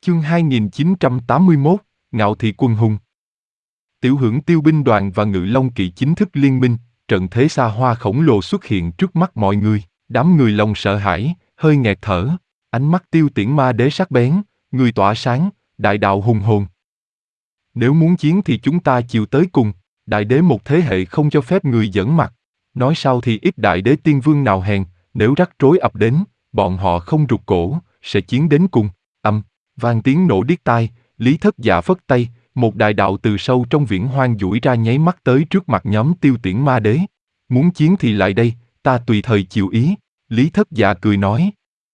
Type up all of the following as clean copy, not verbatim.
Chương 2981, Ngạo thị quân hùng. Tiểu Hưởng Tiêu binh đoàn và Ngự Long kỵ chính thức liên minh, trận thế xa hoa khổng lồ xuất hiện trước mắt mọi người, đám người lòng sợ hãi, hơi nghẹt thở, ánh mắt Tiêu Tiễn Ma Đế sắc bén, người tỏa sáng, đại đạo hùng hồn. Nếu muốn chiến thì chúng ta chịu tới cùng, đại đế một thế hệ không cho phép người giỡn mặt. Nói sau thì ít đại đế tiên vương nào hèn, nếu rắc rối ập đến, bọn họ không rụt cổ, sẽ chiến đến cùng. Vang tiếng nổ điếc tai, Lý Thất Dạ phất tay, một đại đạo từ sâu trong viễn hoang duỗi ra nháy mắt tới trước mặt nhóm Tiêu Tiễn Ma Đế. Muốn chiến thì lại đây, ta tùy thời chịu ý, Lý Thất Dạ cười nói.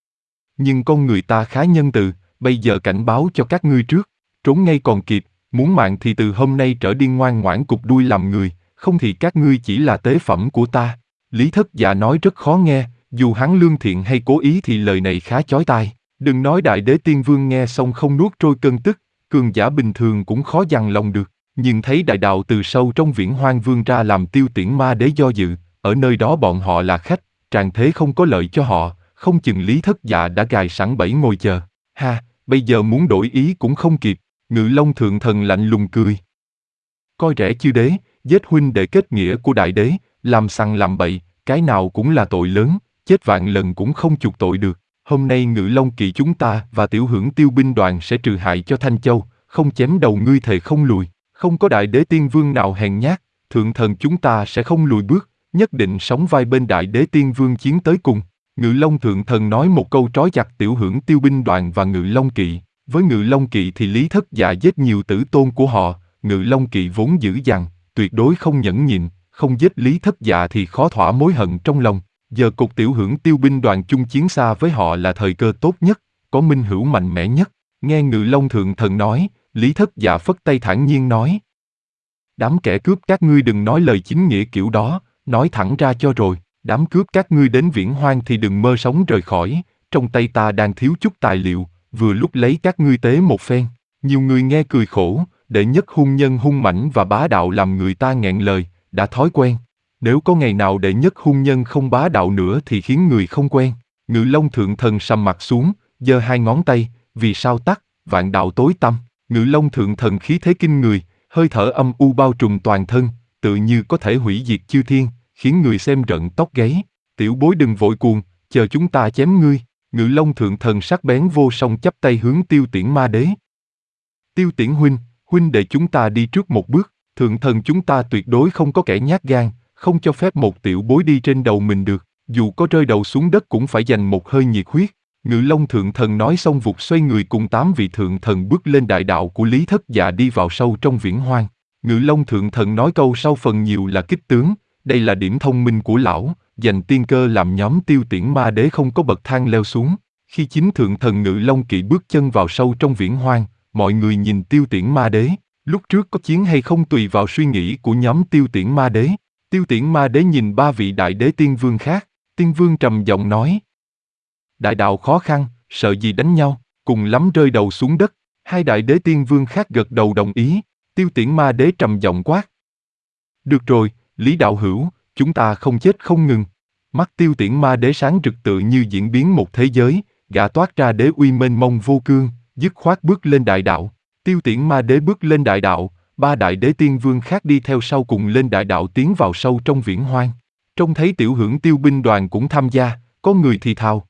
Nhưng con người ta khá nhân từ, bây giờ cảnh báo cho các ngươi trước, trốn ngay còn kịp, muốn mạng thì từ hôm nay trở đi ngoan ngoãn cụp đuôi làm người, không thì các ngươi chỉ là tế phẩm của ta. Lý Thất Dạ nói rất khó nghe, dù hắn lương thiện hay cố ý thì lời này khá chói tai. Đừng nói đại đế tiên vương nghe xong không nuốt trôi cơn tức, cường giả bình thường cũng khó dằn lòng được, nhưng thấy đại đạo từ sâu trong viễn hoang vươn ra làm Tiêu Tiễn Ma Đế do dự, ở nơi đó bọn họ là khách, tràng thế không có lợi cho họ, không chừng Lý Thất Dạ đã gài sẵn bẫy ngồi chờ. Ha, bây giờ muốn đổi ý cũng không kịp, Ngự Long thượng thần lạnh lùng cười. Coi rẻ chư đế, giết huynh đệ kết nghĩa của đại đế, làm sằng làm bậy, cái nào cũng là tội lớn, chết vạn lần cũng không chuộc tội được. Hôm nay Ngự Long kỵ chúng ta và Tiểu Hưởng Tiêu binh đoàn sẽ trừ hại cho Thanh Châu, không chém đầu ngươi thề không lùi, không có đại đế tiên vương nào hèn nhát, thượng thần chúng ta sẽ không lùi bước, nhất định sống vai bên đại đế tiên vương chiến tới cùng. Ngự Long thượng thần nói một câu trói chặt Tiểu Hưởng Tiêu binh đoàn và Ngự Long kỵ. Với Ngự Long kỵ thì Lý Thất Dạ giết nhiều tử tôn của họ, Ngự Long kỵ vốn dữ dằn, tuyệt đối không nhẫn nhịn, không giết Lý Thất Dạ thì khó thỏa mối hận trong lòng. Giờ cục Tiểu Hưởng Tiêu binh đoàn chung chiến xa với họ là thời cơ tốt nhất, có minh hữu mạnh mẽ nhất. Nghe Ngự Long thượng thần nói, Lý Thất Dạ phất tay thản nhiên nói. Đám kẻ cướp các ngươi đừng nói lời chính nghĩa kiểu đó, nói thẳng ra cho rồi, đám cướp các ngươi đến viễn hoang thì đừng mơ sống rời khỏi, trong tay ta đang thiếu chút tài liệu, vừa lúc lấy các ngươi tế một phen. Nhiều người nghe cười khổ, đệ nhất hung nhân hung mãnh và bá đạo làm người ta nghẹn lời, đã thói quen. Nếu có ngày nào đệ nhất hung nhân không bá đạo nữa thì khiến người không quen. Ngự Long thượng thần sầm mặt xuống, giơ hai ngón tay, vì sao tắt, vạn đạo tối tăm. Ngự Long thượng thần khí thế kinh người, hơi thở âm u bao trùm toàn thân, tự như có thể hủy diệt chư thiên, khiến người xem rợn tóc gáy. Tiểu bối đừng vội cuồng, chờ chúng ta chém ngươi. Ngự Long thượng thần sắc bén vô song chắp tay hướng Tiêu Tiễn Ma Đế. Tiêu Tiễn huynh đệ chúng ta đi trước một bước, thượng thần chúng ta tuyệt đối không có kẻ nhát gan, không cho phép một tiểu bối đi trên đầu mình được, dù có rơi đầu xuống đất cũng phải dành một hơi nhiệt huyết. Ngự Long thượng thần nói xong vụt xoay người cùng 8 vị thượng thần bước lên đại đạo của Lý Thất Dạ đi vào sâu trong viễn hoang. Ngự Long thượng thần nói câu sau phần nhiều là kích tướng, đây là điểm thông minh của lão, dành tiên cơ làm nhóm Tiêu Tiễn Ma Đế không có bậc thang leo xuống. Khi chính thượng thần Ngự Long kỵ bước chân vào sâu trong viễn hoang, mọi người nhìn Tiêu Tiễn Ma Đế, lúc trước có chiến hay không tùy vào suy nghĩ của nhóm Tiêu Tiễn Ma Đế. Tiêu Tiễn Ma Đế nhìn 3 vị đại đế tiên vương khác, tiên vương trầm giọng nói. Đại đạo khó khăn, sợ gì đánh nhau, cùng lắm rơi đầu xuống đất. Hai đại đế tiên vương khác gật đầu đồng ý, Tiêu Tiễn Ma Đế trầm giọng quát. Được rồi, Lý đạo hữu, chúng ta không chết không ngừng. Mắt Tiêu Tiễn Ma Đế sáng rực tự như diễn biến một thế giới, gã toát ra đế uy mênh mông vô cương, dứt khoát bước lên đại đạo. Tiêu Tiễn Ma Đế bước lên đại đạo, 3 đại đế tiên vương khác đi theo sau cùng lên đại đạo tiến vào sâu trong viễn hoang. Trông thấy Tiểu Hưởng Tiêu binh đoàn cũng tham gia, có người thì thào.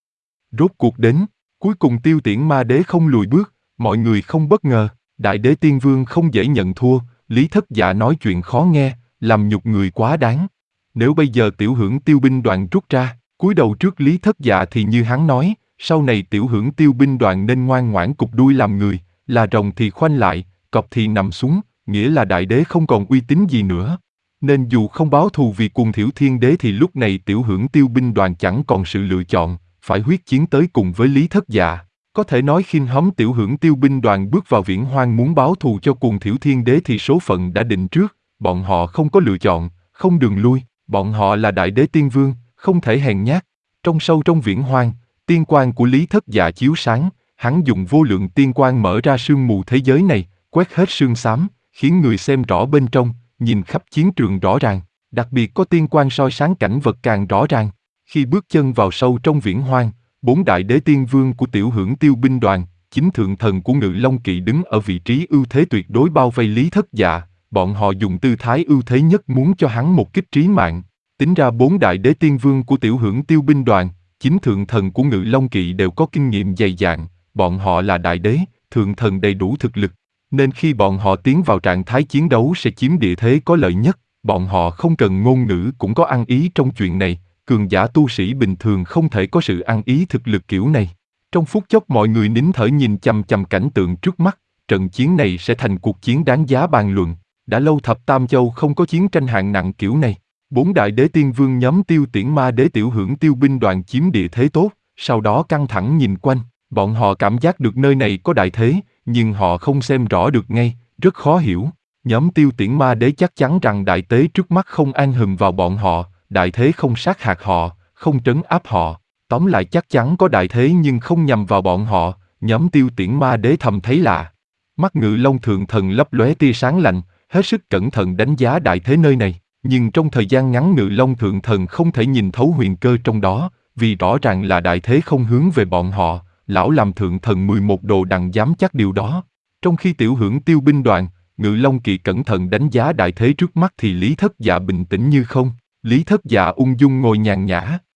Rốt cuộc đến, cuối cùng Tiêu Tiễn Ma Đế không lùi bước, mọi người không bất ngờ, đại đế tiên vương không dễ nhận thua, Lý Thất Dạ nói chuyện khó nghe, làm nhục người quá đáng. Nếu bây giờ Tiểu Hưởng Tiêu binh đoàn rút ra, cúi đầu trước Lý Thất Dạ thì như hắn nói, sau này Tiểu Hưởng Tiêu binh đoàn nên ngoan ngoãn cụp đuôi làm người, là rồng thì khoanh lại, cọp thì nằm xuống, nghĩa là đại đế không còn uy tín gì nữa. Nên dù không báo thù vì Cuồng Thiểu Thiên Đế thì lúc này Tiểu Hưởng Tiêu binh đoàn chẳng còn sự lựa chọn, phải huyết chiến tới cùng với Lý Thất Dạ. Có thể nói khinh hóm Tiểu Hưởng Tiêu binh đoàn bước vào viễn hoang muốn báo thù cho Cuồng Thiểu Thiên Đế thì số phận đã định trước, bọn họ không có lựa chọn, không đường lui, bọn họ là đại đế tiên vương, không thể hèn nhát. Trong sâu trong viễn hoang, tiên quang của Lý Thất Dạ chiếu sáng, hắn dùng vô lượng tiên quang mở ra sương mù thế giới này, quét hết sương xám, khiến người xem rõ bên trong, nhìn khắp chiến trường rõ ràng, đặc biệt có tiên quang soi sáng cảnh vật càng rõ ràng. Khi bước chân vào sâu trong viễn hoang, 4 đại đế tiên vương của Tiểu Hưởng Tiêu binh đoàn, chính thượng thần của Ngự Long Kỵ đứng ở vị trí ưu thế tuyệt đối bao vây Lý Thất Dạ, bọn họ dùng tư thái ưu thế nhất muốn cho hắn một kích trí mạng. Tính ra 4 đại đế tiên vương của Tiểu Hưởng Tiêu binh đoàn, chính thượng thần của Ngự Long Kỵ đều có kinh nghiệm dày dạn, bọn họ là đại đế, thượng thần đầy đủ thực lực, nên khi bọn họ tiến vào trạng thái chiến đấu sẽ chiếm địa thế có lợi nhất, bọn họ không cần ngôn ngữ cũng có ăn ý trong chuyện này, cường giả tu sĩ bình thường không thể có sự ăn ý thực lực kiểu này. Trong phút chốc mọi người nín thở nhìn chằm chằm cảnh tượng trước mắt, trận chiến này sẽ thành cuộc chiến đáng giá bàn luận, đã lâu Thập Tam Châu không có chiến tranh hạng nặng kiểu này. 4 đại đế tiên vương nhóm Tiêu Tiễn Ma Đế Tiểu Hưởng Tiêu binh đoàn chiếm địa thế tốt, sau đó căng thẳng nhìn quanh, bọn họ cảm giác được nơi này có đại thế, nhưng họ không xem rõ được ngay, rất khó hiểu. Nhóm Tiêu Tiễn Ma Đế chắc chắn rằng đại tế trước mắt không an hùm vào bọn họ, đại thế không sát hại họ, không trấn áp họ. Tóm lại chắc chắn có đại thế nhưng không nhằm vào bọn họ, nhóm Tiêu Tiễn Ma Đế thầm thấy lạ. Mắt Ngự Long Thượng Thần lấp lóe tia sáng lạnh, hết sức cẩn thận đánh giá đại thế nơi này, nhưng trong thời gian ngắn Ngự Long Thượng Thần không thể nhìn thấu huyền cơ trong đó, vì rõ ràng là đại thế không hướng về bọn họ, lão làm Thượng Thần 11 đồ đằng dám chắc điều đó. Trong khi Tiểu Hưởng Tiêu binh đoàn, Ngự Long Kỵ cẩn thận đánh giá đại thế trước mắt thì Lý Thất Dạ bình tĩnh như không, Lý Thất Dạ ung dung ngồi nhàn nhã,